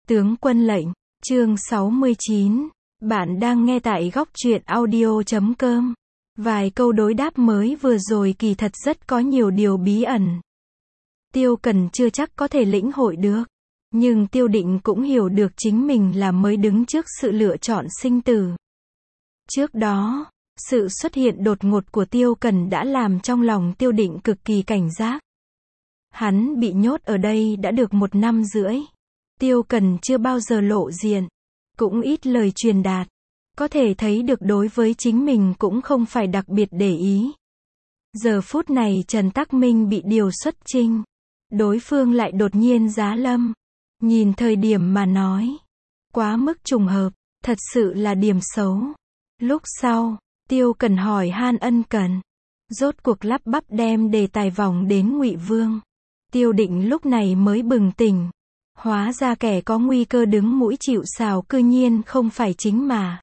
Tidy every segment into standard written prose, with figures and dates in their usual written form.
Tướng quân lệnh, chương 69. Bạn đang nghe tại góc truyện audio.com. Vài câu đối đáp mới vừa rồi kỳ thật rất có nhiều điều bí ẩn. Tiêu Cần chưa chắc có thể lĩnh hội được. Nhưng Tiêu Định cũng hiểu được chính mình là mới đứng trước sự lựa chọn sinh tử. Trước đó, sự xuất hiện đột ngột của Tiêu Cần đã làm trong lòng Tiêu Định cực kỳ cảnh giác. Hắn bị nhốt ở đây đã được 1 năm rưỡi. Tiêu Cần chưa bao giờ lộ diện, cũng ít lời truyền đạt. Có thể thấy được đối với chính mình cũng không phải đặc biệt để ý. Giờ phút này Trần Tắc Minh bị điều xuất chinh. Đối phương lại đột nhiên giá lâm. Nhìn thời điểm mà nói. Quá mức trùng hợp, thật sự là điểm xấu. Lúc sau, Tiêu Cần hỏi han ân cần. Rốt cuộc lắp bắp đem đề tài vòng đến Ngụy Vương. Tiêu Định lúc này mới bừng tỉnh. Hóa ra kẻ có nguy cơ đứng mũi chịu sào cư nhiên không phải chính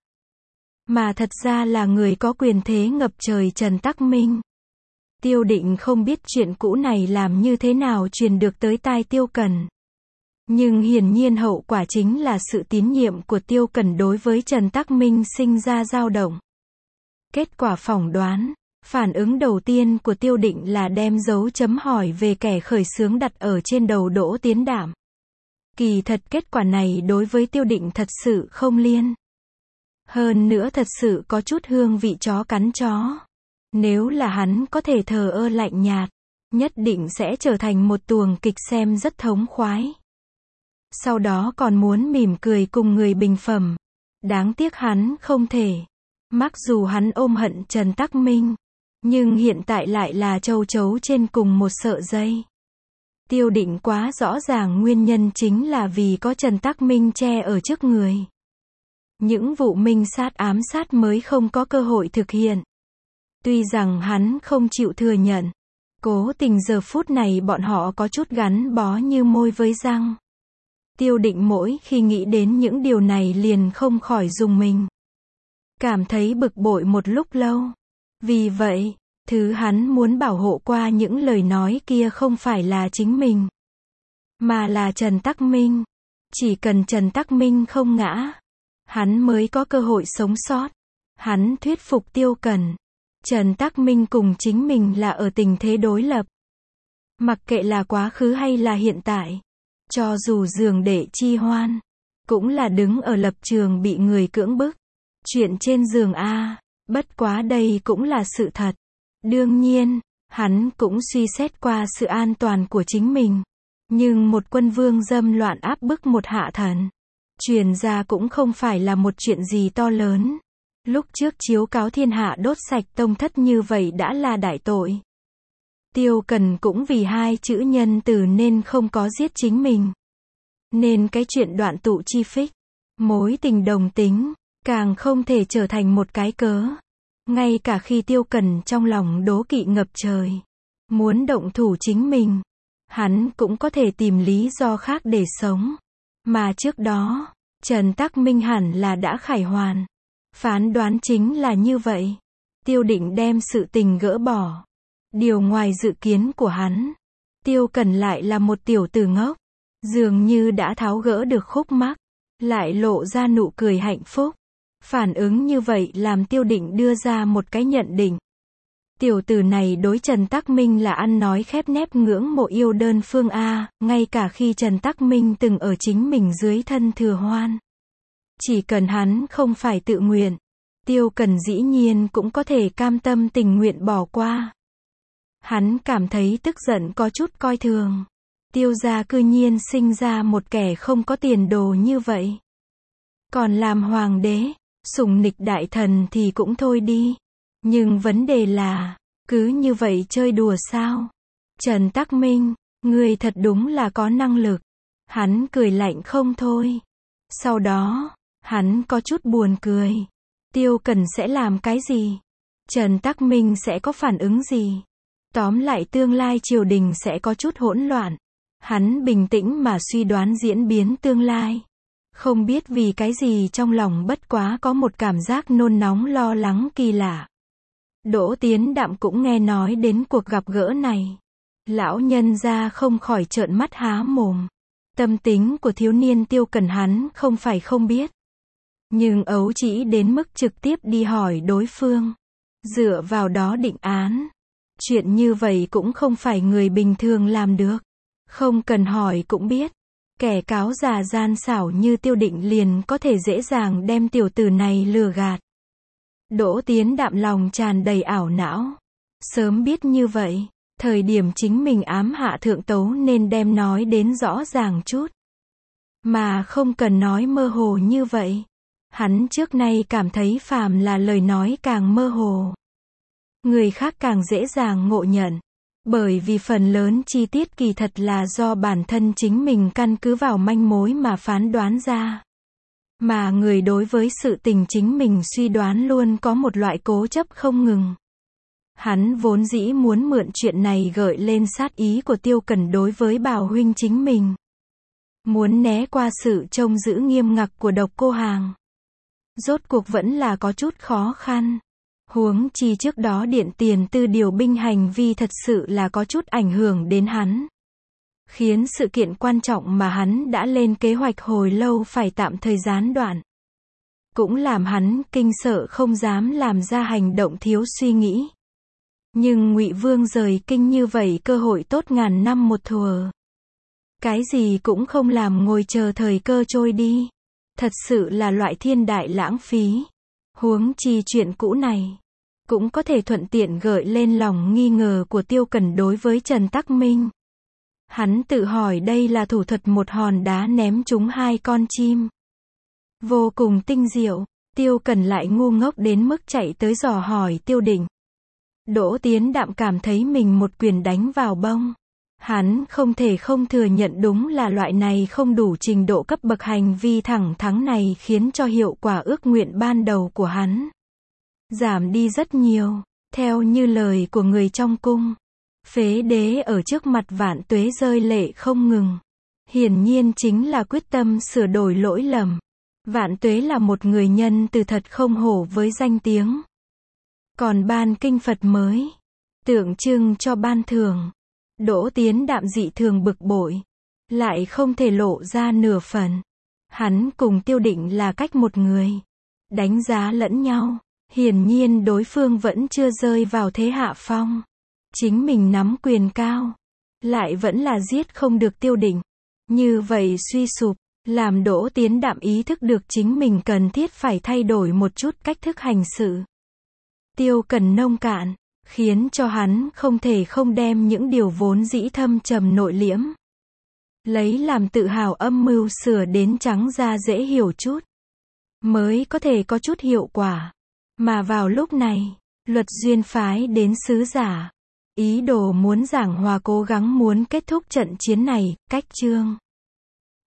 mà thật ra là người có quyền thế ngập trời Trần Tắc Minh. Tiêu Định không biết chuyện cũ này làm như thế nào truyền được tới tai Tiêu Cần. Nhưng hiển nhiên hậu quả chính là sự tín nhiệm của Tiêu Cần đối với Trần Tắc Minh sinh ra dao động. Kết quả phỏng đoán, phản ứng đầu tiên của Tiêu Định là đem dấu chấm hỏi về kẻ khởi xướng đặt ở trên đầu Đỗ Tiến Đảm. Kỳ thật kết quả này đối với Tiêu Định thật sự không liên. Hơn nữa thật sự có chút hương vị chó cắn chó. Nếu là hắn có thể thờ ơ lạnh nhạt, nhất định sẽ trở thành một tuồng kịch xem rất thống khoái. Sau đó còn muốn mỉm cười cùng người bình phẩm. Đáng tiếc hắn không thể. Mặc dù hắn ôm hận Trần Tắc Minh, nhưng hiện tại lại là châu chấu trên cùng một sợi dây. Tiêu Định quá rõ ràng nguyên nhân chính là vì có Trần Tắc Minh che ở trước người. Những vụ minh sát ám sát mới không có cơ hội thực hiện. Tuy rằng hắn không chịu thừa nhận, cố tình giờ phút này bọn họ có chút gắn bó như môi với răng. Tiêu Định mỗi khi nghĩ đến những điều này liền không khỏi rùng mình. Cảm thấy bực bội một lúc lâu. Vì vậy, thứ hắn muốn bảo hộ qua những lời nói kia không phải là chính mình, mà là Trần Tắc Minh. Chỉ cần Trần Tắc Minh không ngã, hắn mới có cơ hội sống sót. Hắn thuyết phục Tiêu Cần. Trần Tắc Minh cùng chính mình là ở tình thế đối lập. Mặc kệ là quá khứ hay là hiện tại, cho dù giường để chi hoan, cũng là đứng ở lập trường bị người cưỡng bức. Chuyện trên giường a, bất quá đây cũng là sự thật. Đương nhiên, hắn cũng suy xét qua sự an toàn của chính mình. Nhưng một quân vương dâm loạn áp bức một hạ thần, truyền ra cũng không phải là một chuyện gì to lớn. Lúc trước chiếu cáo thiên hạ đốt sạch tông thất như vậy đã là đại tội. Tiêu Cần cũng vì 2 chữ nhân từ nên không có giết chính mình. Nên cái chuyện đoạn tụ chi phích, mối tình đồng tính, càng không thể trở thành một cái cớ. Ngay cả khi Tiêu Cần trong lòng đố kỵ ngập trời, muốn động thủ chính mình, hắn cũng có thể tìm lý do khác để sống. Mà trước đó, Trần Tắc Minh hẳn là đã khải hoàn. Phán đoán chính là như vậy. Tiêu Định đem sự tình gỡ bỏ. Điều ngoài dự kiến của hắn. Tiêu Cần lại là một tiểu tử ngốc. Dường như đã tháo gỡ được khúc mắc, lại lộ ra nụ cười hạnh phúc. Phản ứng như vậy làm Tiêu Định đưa ra một cái nhận định. Tiểu tử này đối Trần Tắc Minh là ăn nói khép nép ngưỡng mộ yêu đơn phương A, ngay cả khi Trần Tắc Minh từng ở chính mình dưới thân thừa hoan. Chỉ cần hắn không phải tự nguyện, Tiêu Cần dĩ nhiên cũng có thể cam tâm tình nguyện bỏ qua. Hắn cảm thấy tức giận có chút coi thường. Tiêu gia cư nhiên sinh ra một kẻ không có tiền đồ như vậy. Còn làm hoàng đế, sủng nịch đại thần thì cũng thôi đi. Nhưng vấn đề là, cứ như vậy chơi đùa sao? Trần Tắc Minh, người thật đúng là có năng lực. Hắn cười lạnh không thôi. Sau đó, hắn có chút buồn cười. Tiêu Cần sẽ làm cái gì? Trần Tắc Minh sẽ có phản ứng gì? Tóm lại tương lai triều đình sẽ có chút hỗn loạn. Hắn bình tĩnh mà suy đoán diễn biến tương lai. Không biết vì cái gì trong lòng bất quá có một cảm giác nôn nóng lo lắng kỳ lạ. Đỗ Tiến Đạm cũng nghe nói đến cuộc gặp gỡ này. Lão nhân gia không khỏi trợn mắt há mồm. Tâm tính của thiếu niên Tiêu Cẩn hắn không phải không biết. Nhưng ấu trĩ đến mức trực tiếp đi hỏi đối phương. Dựa vào đó định án. Chuyện như vậy cũng không phải người bình thường làm được. Không cần hỏi cũng biết. Kẻ cáo già gian xảo như Tiêu Định liền có thể dễ dàng đem tiểu tử này lừa gạt. Đỗ Tiến Đạm lòng tràn đầy ảo não. Sớm biết như vậy, thời điểm chính mình ám hạ thượng tấu nên đem nói đến rõ ràng chút. Mà không cần nói mơ hồ như vậy. Hắn trước nay cảm thấy phàm là lời nói càng mơ hồ, người khác càng dễ dàng ngộ nhận. Bởi vì phần lớn chi tiết kỳ thật là do bản thân chính mình căn cứ vào manh mối mà phán đoán ra. Mà người đối với sự tình chính mình suy đoán luôn có một loại cố chấp không ngừng. Hắn vốn dĩ muốn mượn chuyện này gợi lên sát ý của Tiêu Cẩn đối với Bảo huynh chính mình. Muốn né qua sự trông giữ nghiêm ngặt của Độc Cô Hàng. Rốt cuộc vẫn là có chút khó khăn. Huống chi trước đó Điện Tiền Tư điều binh hành vi thật sự là có chút ảnh hưởng đến hắn. Khiến sự kiện quan trọng mà hắn đã lên kế hoạch hồi lâu phải tạm thời gián đoạn. Cũng làm hắn kinh sợ không dám làm ra hành động thiếu suy nghĩ. Nhưng Ngụy Vương rời kinh như vậy cơ hội tốt ngàn năm một thuở. Cái gì cũng không làm ngồi chờ thời cơ trôi đi. Thật sự là loại thiên đại lãng phí. Huống chi chuyện cũ này cũng có thể thuận tiện gợi lên lòng nghi ngờ của Tiêu Cẩn đối với Trần Tắc Minh. Hắn tự hỏi đây là thủ thuật một hòn đá ném trúng hai con chim. Vô cùng tinh diệu. Tiêu Cẩn lại ngu ngốc đến mức chạy tới dò hỏi Tiêu Định. Đỗ Tiến Đạm cảm thấy mình một quyền đánh vào bông. Hắn không thể không thừa nhận đúng là loại này không đủ trình độ cấp bậc hành vi thẳng thắn này khiến cho hiệu quả ước nguyện ban đầu của hắn giảm đi rất nhiều. Theo như lời của người trong cung, Phế Đế ở trước mặt Vạn Tuế rơi lệ không ngừng. Hiển nhiên chính là quyết tâm sửa đổi lỗi lầm. Vạn Tuế là một người nhân từ thật không hổ với danh tiếng. Còn ban kinh Phật mới, tượng trưng cho ban thưởng. Đỗ Tiến Đạm dị thường bực bội, lại không thể lộ ra nửa phần. Hắn cùng Tiêu Định là cách một người, đánh giá lẫn nhau. Hiển nhiên đối phương vẫn chưa rơi vào thế hạ phong. Chính mình nắm quyền cao, lại vẫn là giết không được Tiêu Định. Như vậy suy sụp, làm Đỗ Tiến Đạm ý thức được chính mình cần thiết phải thay đổi một chút cách thức hành sự. Tiêu Cẩn nông cạn, khiến cho hắn không thể không đem những điều vốn dĩ thâm trầm nội liễm, lấy làm tự hào âm mưu sửa đến trắng ra dễ hiểu chút, mới có thể có chút hiệu quả. Mà vào lúc này, Luật Duyên phái đến sứ giả, ý đồ muốn giảng hòa cố gắng muốn kết thúc trận chiến này. Cách chương